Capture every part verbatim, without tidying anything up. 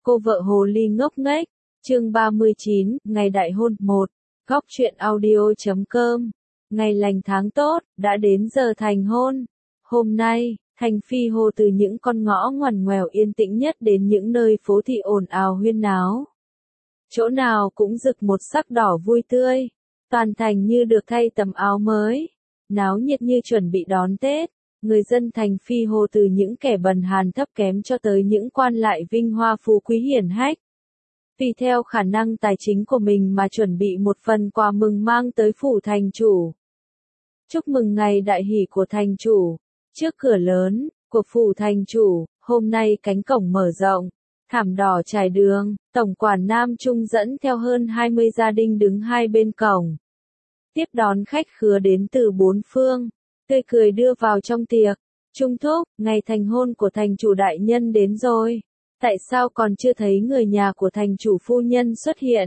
Cô vợ hồ ly ngốc nghếch, chương ba mươi chín, ngày đại hôn, một, góc truyện audio.com, ngày lành tháng tốt, đã đến giờ thành hôn. Hôm nay, Thành Phi hô từ những con ngõ ngoằn ngoèo yên tĩnh nhất đến những nơi phố thị ồn ào huyên náo. Chỗ nào cũng rực một sắc đỏ vui tươi, toàn thành như được thay tấm áo mới, náo nhiệt như chuẩn bị đón Tết. Người dân Thành Phi hô từ những kẻ bần hàn thấp kém cho tới những quan lại vinh hoa phú quý hiển hách. Tùy theo khả năng tài chính của mình mà chuẩn bị một phần quà mừng mang tới phủ thành chủ. Chúc mừng ngày đại hỷ của thành chủ. Trước cửa lớn của phủ thành chủ, hôm nay cánh cổng mở rộng, thảm đỏ trải đường, tổng quản Nam Trung dẫn theo hơn hai mươi gia đình đứng hai bên cổng. Tiếp đón khách khứa đến từ bốn phương, tươi cười đưa vào trong tiệc. Trung thúc, ngày thành hôn của thành chủ đại nhân đến rồi. Tại sao còn chưa thấy người nhà của thành chủ phu nhân xuất hiện?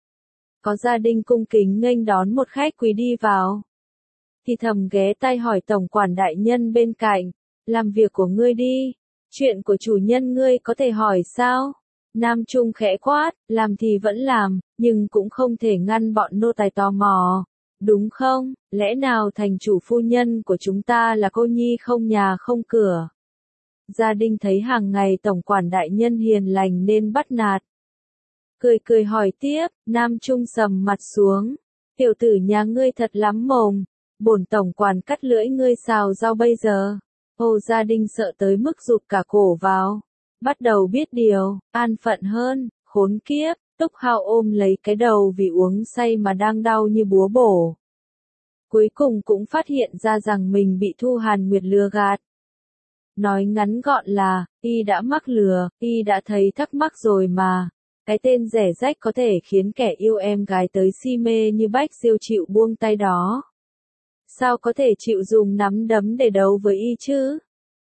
Có gia đình cung kính nghênh đón một khách quý đi vào. Thì thầm ghé tai hỏi tổng quản đại nhân bên cạnh, làm việc của ngươi đi, chuyện của chủ nhân ngươi có thể hỏi sao? Nam Trung khẽ quát, làm thì vẫn làm, nhưng cũng không thể ngăn bọn nô tài tò mò. Đúng không, lẽ nào thành chủ phu nhân của chúng ta là cô nhi không nhà không cửa? Gia đình thấy hàng ngày tổng quản đại nhân hiền lành nên bắt nạt. Cười cười hỏi tiếp, Nam Trung sầm mặt xuống. Tiểu tử nhà ngươi thật lắm mồm, bổn tổng quản cắt lưỡi ngươi xào rau bây giờ. Ô gia đình sợ tới mức rụt cả cổ vào. Bắt đầu biết điều, an phận hơn, khốn kiếp. Túc Hào ôm lấy cái đầu vì uống say mà đang đau như búa bổ. Cuối cùng cũng phát hiện ra rằng mình bị Thu Hàn Nguyệt lừa gạt. Nói ngắn gọn là, y đã mắc lừa, y đã thấy thắc mắc rồi mà. Cái tên rẻ rách có thể khiến kẻ yêu em gái tới si mê như Bách Diêu chịu buông tay đó. Sao có thể chịu dùng nắm đấm để đấu với y chứ?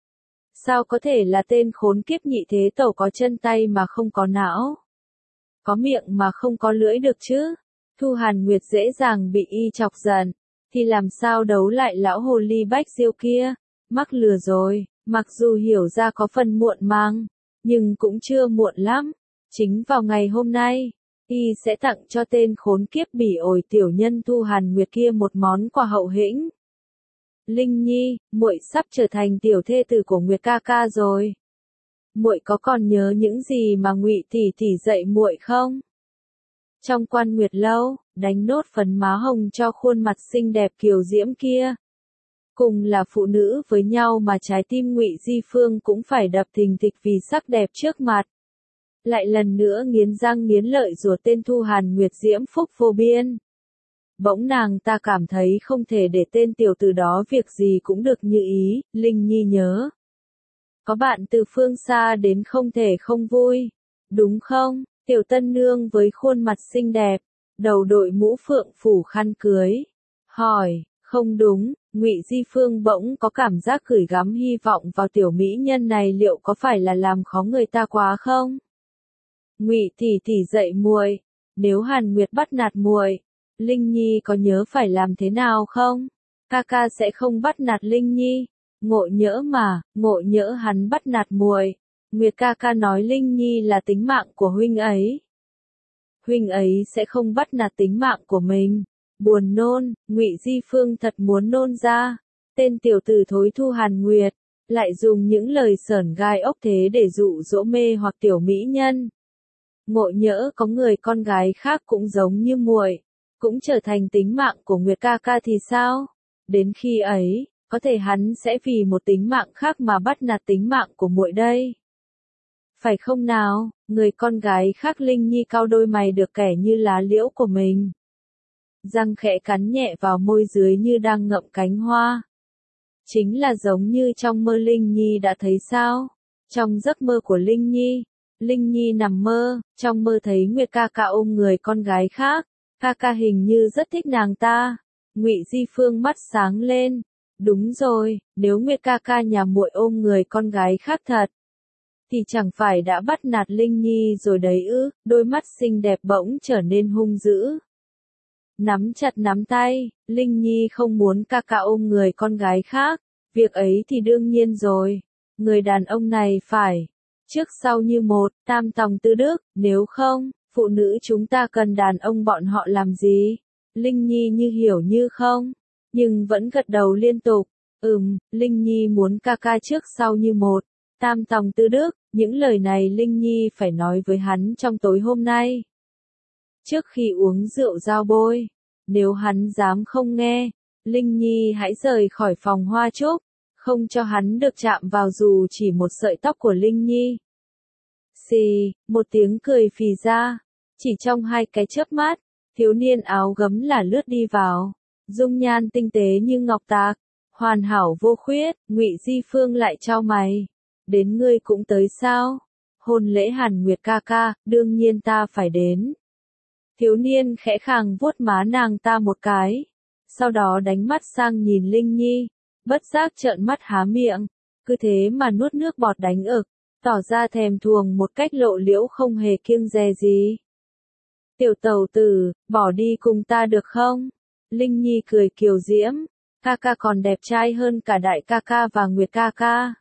Sao có thể là tên khốn kiếp nhị thế tẩu có chân tay mà không có não? Có miệng mà không có lưỡi được chứ? Thu Hàn Nguyệt dễ dàng bị y chọc giận, thì làm sao đấu lại lão hồ ly Bách Diêu kia? Mắc lừa rồi, mặc dù hiểu ra có phần muộn màng, nhưng cũng chưa muộn lắm. Chính vào ngày hôm nay, y sẽ tặng cho tên khốn kiếp bỉ ổi tiểu nhân Thu Hàn Nguyệt kia một món quà hậu hĩnh. Linh Nhi, muội sắp trở thành tiểu thê tử của Nguyệt ca ca rồi. Muội có còn nhớ những gì mà Ngụy tỷ tỷ dạy muội không? Trong Quan Nguyệt lâu, đánh nốt phấn má hồng cho khuôn mặt xinh đẹp kiều diễm kia. Cùng là phụ nữ với nhau mà trái tim Ngụy Di Phương cũng phải đập thình thịch vì sắc đẹp trước mặt. Lại lần nữa nghiến răng nghiến lợi rủa tên Thu Hàn Nguyệt diễm phúc vô biên. Bỗng nàng ta cảm thấy không thể để tên tiểu tử đó việc gì cũng được như ý. Linh Nhi nhớ. Có bạn từ phương xa đến không thể không vui. Đúng không, tiểu tân nương với khuôn mặt xinh đẹp, đầu đội mũ phượng phủ khăn cưới. Hỏi, không đúng, Ngụy Di Phương bỗng có cảm giác gửi gắm hy vọng vào tiểu mỹ nhân này liệu có phải là làm khó người ta quá không? Ngụy tỷ tỷ dạy muội, nếu Hàn Nguyệt bắt nạt muội, Linh Nhi có nhớ phải làm thế nào không? Ca ca sẽ không bắt nạt Linh Nhi. Ngộ nhỡ mà, ngộ nhỡ hắn bắt nạt muội. Nguyệt ca ca nói Linh Nhi là tính mạng của huynh ấy. Huynh ấy sẽ không bắt nạt tính mạng của mình. Buồn nôn, Ngụy Di Phương thật muốn nôn ra. Tên tiểu tử thối Thu Hàn Nguyệt, lại dùng những lời sởn gai ốc thế để dụ dỗ mê hoặc tiểu mỹ nhân. Ngộ nhỡ có người con gái khác cũng giống như muội, cũng trở thành tính mạng của Nguyệt ca ca thì sao? Đến khi ấy, có thể hắn sẽ vì một tính mạng khác mà bắt nạt tính mạng của muội đây. Phải không nào, người con gái khác Linh Nhi cau đôi mày được kẻ như lá liễu của mình. Răng khẽ cắn nhẹ vào môi dưới như đang ngậm cánh hoa. Chính là giống như trong mơ Linh Nhi đã thấy sao? Trong giấc mơ của Linh Nhi, Linh Nhi nằm mơ, trong mơ thấy Nguyệt ca ca ôm người con gái khác. Ca ca hình như rất thích nàng ta. Ngụy Di Phương mắt sáng lên. Đúng rồi, nếu Nguyệt ca ca nhà muội ôm người con gái khác thật, thì chẳng phải đã bắt nạt Linh Nhi rồi đấy ư? Đôi mắt xinh đẹp bỗng trở nên hung dữ. Nắm chặt nắm tay, Linh Nhi không muốn ca ca ôm người con gái khác. Việc ấy thì đương nhiên rồi. Người đàn ông này phải trước sau như một, tam tòng tứ đức, nếu không, phụ nữ chúng ta cần đàn ông bọn họ làm gì? Linh Nhi như hiểu như không, nhưng vẫn gật đầu liên tục. Ừm, Linh Nhi muốn ca ca trước sau như một, tam tòng tứ đức, những lời này Linh Nhi phải nói với hắn trong tối hôm nay. Trước khi uống rượu giao bôi, nếu hắn dám không nghe, Linh Nhi hãy rời khỏi phòng hoa trúc, không cho hắn được chạm vào dù chỉ một sợi tóc của Linh Nhi. Xì, một tiếng cười phì ra, chỉ trong hai cái chớp mắt, thiếu niên áo gấm là lướt đi vào, dung nhan tinh tế như ngọc tạc, hoàn hảo vô khuyết. Ngụy Di Phương lại chau mày, đến ngươi cũng tới sao? Hôn lễ Hàn Nguyệt ca ca, đương nhiên ta phải đến. Thiếu niên khẽ khàng vuốt má nàng ta một cái, sau đó đánh mắt sang nhìn Linh Nhi, bất giác trợn mắt há miệng, cứ thế mà nuốt nước bọt đánh ực, tỏ ra thèm thuồng một cách lộ liễu không hề kiêng dè gì. Tiểu tẩu tử, bỏ đi cùng ta được không? Linh Nhi cười kiều diễm, ca ca còn đẹp trai hơn cả đại ca ca và Nguyệt ca ca.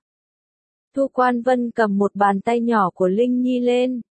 Thu Quan Vân cầm một bàn tay nhỏ của Linh Nhi lên,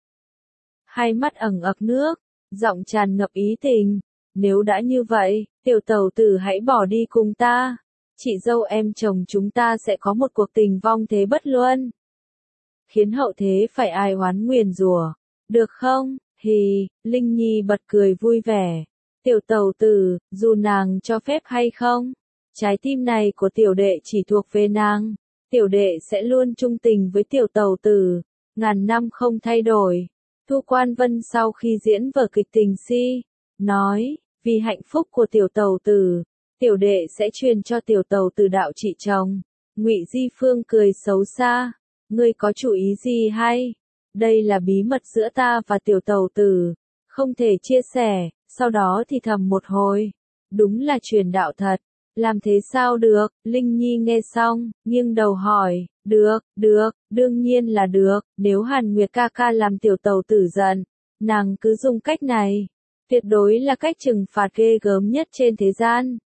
hai mắt ẩn ực nước, giọng tràn ngập ý tình. Nếu đã như vậy, tiểu tẩu tử hãy bỏ đi cùng ta. Chị dâu em chồng chúng ta sẽ có một cuộc tình vong thế bất luân, khiến hậu thế phải ai oán nguyền rủa, được không? Hì, Linh Nhi bật cười vui vẻ. Tiểu tẩu tử, dù nàng cho phép hay không, trái tim này của tiểu đệ chỉ thuộc về nàng. Tiểu đệ sẽ luôn trung tình với tiểu tẩu tử, ngàn năm không thay đổi. Thu Quan Vân sau khi diễn vở kịch tình si, nói, vì hạnh phúc của tiểu tẩu tử, tiểu đệ sẽ truyền cho tiểu tẩu tử đạo trị chồng. Ngụy Di Phương cười xấu xa, ngươi có chủ ý gì hay? Đây là bí mật giữa ta và tiểu tẩu tử, không thể chia sẻ. Sau đó thì thầm một hồi, đúng là truyền đạo thật. Làm thế sao được? Linh Nhi nghe xong, nghiêng đầu hỏi, được, được, đương nhiên là được, nếu Hàn Nguyệt ca ca làm tiểu tẩu tử giận, nàng cứ dùng cách này, tuyệt đối là cách trừng phạt ghê gớm nhất trên thế gian.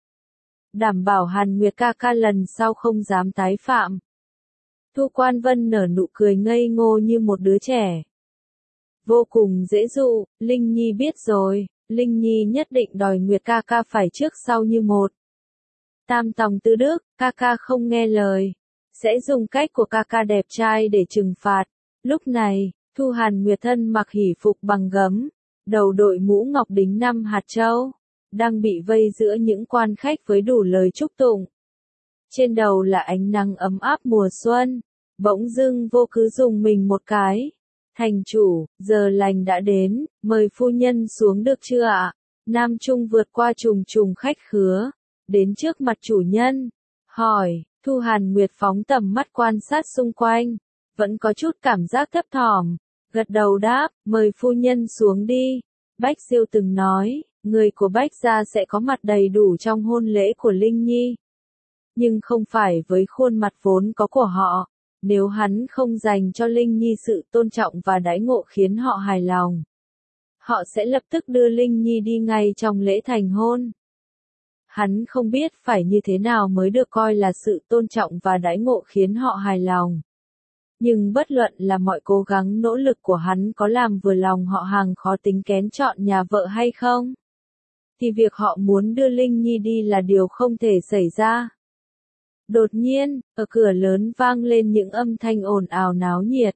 Đảm bảo Hàn Nguyệt ca ca lần sau không dám tái phạm. Thu Quan Vân nở nụ cười ngây ngô như một đứa trẻ. Vô cùng dễ dụ, Linh Nhi biết rồi, Linh Nhi nhất định đòi Nguyệt ca ca phải trước sau như một. Tam tòng tứ đức, ca ca không nghe lời, sẽ dùng cách của ca ca đẹp trai để trừng phạt. Lúc này, Thu Hàn Nguyệt thân mặc hỷ phục bằng gấm, đầu đội mũ ngọc đính năm hạt châu, đang bị vây giữa những quan khách với đủ lời chúc tụng. Trên đầu là ánh nắng ấm áp mùa xuân, bỗng dưng vô cứ dùng mình một cái. Thành chủ, giờ lành đã đến, mời phu nhân xuống được chưa ạ? Nam Trung vượt qua trùng trùng khách khứa, đến trước mặt chủ nhân, hỏi. Thu Hàn Nguyệt phóng tầm mắt quan sát xung quanh, vẫn có chút cảm giác thấp thỏm, gật đầu đáp, mời phu nhân xuống đi. Bách Diêu từng nói, người của Bách gia sẽ có mặt đầy đủ trong hôn lễ của Linh Nhi, nhưng không phải với khuôn mặt vốn có của họ. Nếu hắn không dành cho Linh Nhi sự tôn trọng và đãi ngộ khiến họ hài lòng, họ sẽ lập tức đưa Linh Nhi đi ngay trong lễ thành hôn. Hắn không biết phải như thế nào mới được coi là sự tôn trọng và đãi ngộ khiến họ hài lòng. Nhưng bất luận là mọi cố gắng nỗ lực của hắn có làm vừa lòng họ hàng khó tính kén chọn nhà vợ hay không, thì việc họ muốn đưa Linh Nhi đi là điều không thể xảy ra. Đột nhiên, ở cửa lớn vang lên những âm thanh ồn ào náo nhiệt.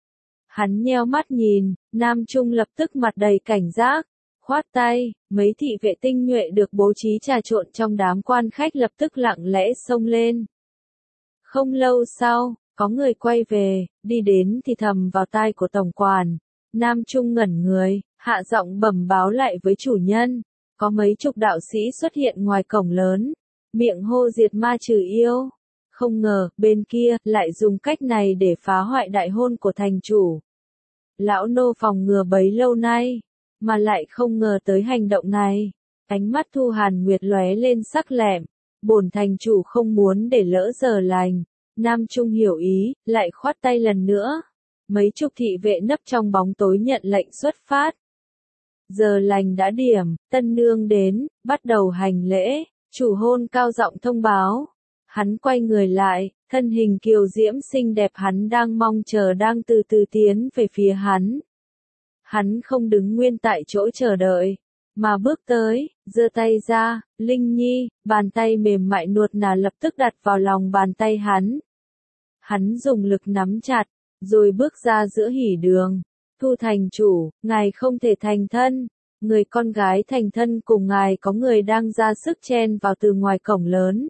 Hắn nheo mắt nhìn, Nam Trung lập tức mặt đầy cảnh giác, khoát tay, mấy thị vệ tinh nhuệ được bố trí trà trộn trong đám quan khách lập tức lặng lẽ xông lên. Không lâu sau, có người quay về, đi đến thì thầm vào tai của tổng quản. Nam Trung ngẩn người, hạ giọng bẩm báo lại với chủ nhân, có mấy chục đạo sĩ xuất hiện ngoài cổng lớn, miệng hô diệt ma trừ yêu. Không ngờ, bên kia, lại dùng cách này để phá hoại đại hôn của thành chủ. Lão nô phòng ngừa bấy lâu nay, mà lại không ngờ tới hành động này. Ánh mắt Thu Hàn Nguyệt lóe lên sắc lẹm, bổn thành chủ không muốn để lỡ giờ lành. Nam Trung hiểu ý, lại khoát tay lần nữa. Mấy chục thị vệ nấp trong bóng tối nhận lệnh xuất phát. Giờ lành đã điểm, tân nương đến, bắt đầu hành lễ. Chủ hôn cao giọng thông báo, Hắn quay người lại, thân hình kiều diễm xinh đẹp hắn đang mong chờ đang từ từ tiến về phía hắn. Hắn không đứng nguyên tại chỗ chờ đợi, mà bước tới, giơ tay ra, Linh Nhi, bàn tay mềm mại nuột nà lập tức đặt vào lòng bàn tay hắn. Hắn dùng lực nắm chặt, rồi bước ra giữa hỉ đường. Thu thành chủ, ngài không thể thành thân. Người con gái thành thân cùng ngài có người đang ra sức chen vào từ ngoài cổng lớn.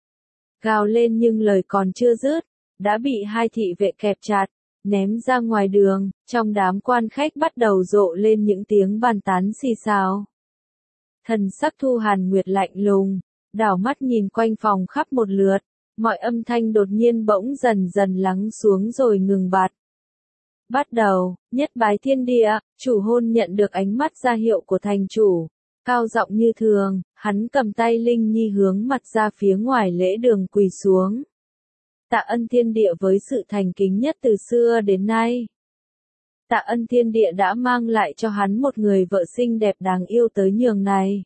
Gào lên nhưng lời còn chưa dứt, đã bị hai thị vệ kẹp chặt, ném ra ngoài đường, trong đám quan khách bắt đầu rộ lên những tiếng bàn tán xì xào. Thần sắc Thu Hàn Nguyệt lạnh lùng, đảo mắt nhìn quanh phòng khắp một lượt, mọi âm thanh đột nhiên bỗng dần dần lắng xuống rồi ngừng bặt. Bắt đầu, nhất bái thiên địa, chủ hôn nhận được ánh mắt ra hiệu của thành chủ. Cao giọng như thường, hắn cầm tay Linh Nhi hướng mặt ra phía ngoài lễ đường quỳ xuống. Tạ ân thiên địa với sự thành kính nhất từ xưa đến nay. Tạ ân thiên địa đã mang lại cho hắn một người vợ xinh đẹp đáng yêu tới nhường này.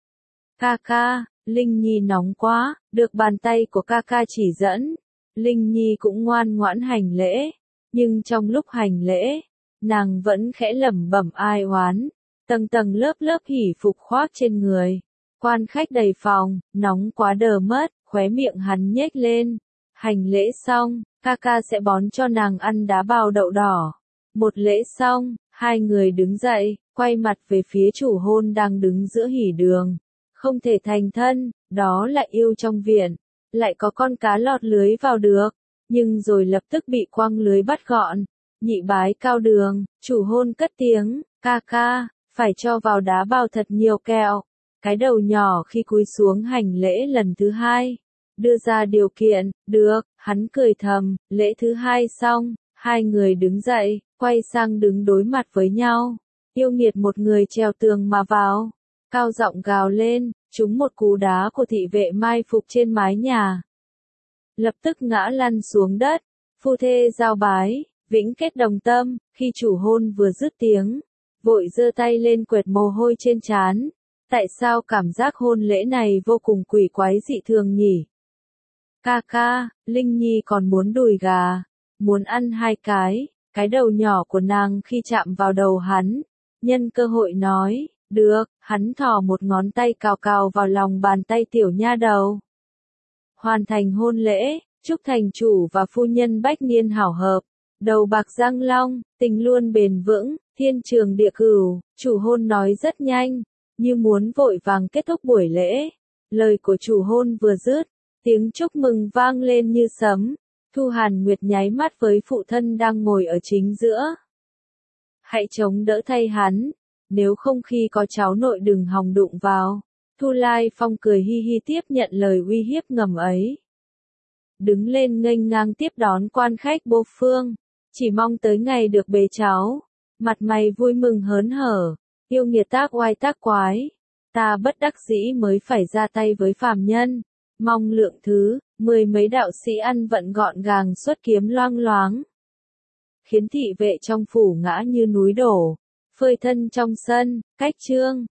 Ca ca, Linh Nhi nóng quá, được bàn tay của ca ca chỉ dẫn. Linh Nhi cũng ngoan ngoãn hành lễ, nhưng trong lúc hành lễ, nàng vẫn khẽ lẩm bẩm ai oán. Tầng tầng lớp lớp hỉ phục khoác trên người. Quan khách đầy phòng, nóng quá đờ mất, khóe miệng hắn nhếch lên. Hành lễ xong, ca ca sẽ bón cho nàng ăn đá bào đậu đỏ. Một lễ xong, hai người đứng dậy, quay mặt về phía chủ hôn đang đứng giữa hỉ đường. Không thể thành thân, đó là yêu trong viện. Lại có con cá lọt lưới vào được, nhưng rồi lập tức bị quăng lưới bắt gọn. Nhị bái cao đường, chủ hôn cất tiếng, ca ca. Phải cho vào đá bao thật nhiều kẹo. Cái đầu nhỏ khi cúi xuống hành lễ lần thứ hai. Đưa ra điều kiện, được, hắn cười thầm, lễ thứ hai xong, hai người đứng dậy, quay sang đứng đối mặt với nhau. Yêu nghiệt một người trèo tường mà vào. Cao giọng gào lên, trúng một cú đá của thị vệ mai phục trên mái nhà. Lập tức ngã lăn xuống đất, phu thê giao bái, vĩnh kết đồng tâm, khi chủ hôn vừa dứt tiếng. Vội giơ tay lên quệt mồ hôi trên trán. Tại sao cảm giác hôn lễ này vô cùng quỷ quái dị thường nhỉ? Ca ca, Linh Nhi còn muốn đùi gà, muốn ăn hai cái, cái đầu nhỏ của nàng khi chạm vào đầu hắn. Nhân cơ hội nói, được, hắn thò một ngón tay cào cào vào lòng bàn tay tiểu nha đầu. Hoàn thành hôn lễ, chúc thành chủ và phu nhân bách niên hảo hợp, đầu bạc răng long, tình luôn bền vững. Thiên trường địa cửu, chủ hôn nói rất nhanh, như muốn vội vàng kết thúc buổi lễ. Lời của chủ hôn vừa dứt, tiếng chúc mừng vang lên như sấm. Thu Hàn Nguyệt nháy mắt với phụ thân đang ngồi ở chính giữa. Hãy chống đỡ thay hắn, nếu không khi có cháu nội đừng hòng đụng vào. Thu Lai Phong cười hi hi tiếp nhận lời uy hiếp ngầm ấy. Đứng lên nghênh ngang tiếp đón quan khách bô phương, chỉ mong tới ngày được bế cháu. Mặt mày vui mừng hớn hở, yêu nghiệt tác oai tác quái. Ta bất đắc dĩ mới phải ra tay với phàm nhân. Mong lượng thứ, mười mấy đạo sĩ ăn vận gọn gàng xuất kiếm loang loáng. Khiến thị vệ trong phủ ngã như núi đổ, phơi thân trong sân, cách trương.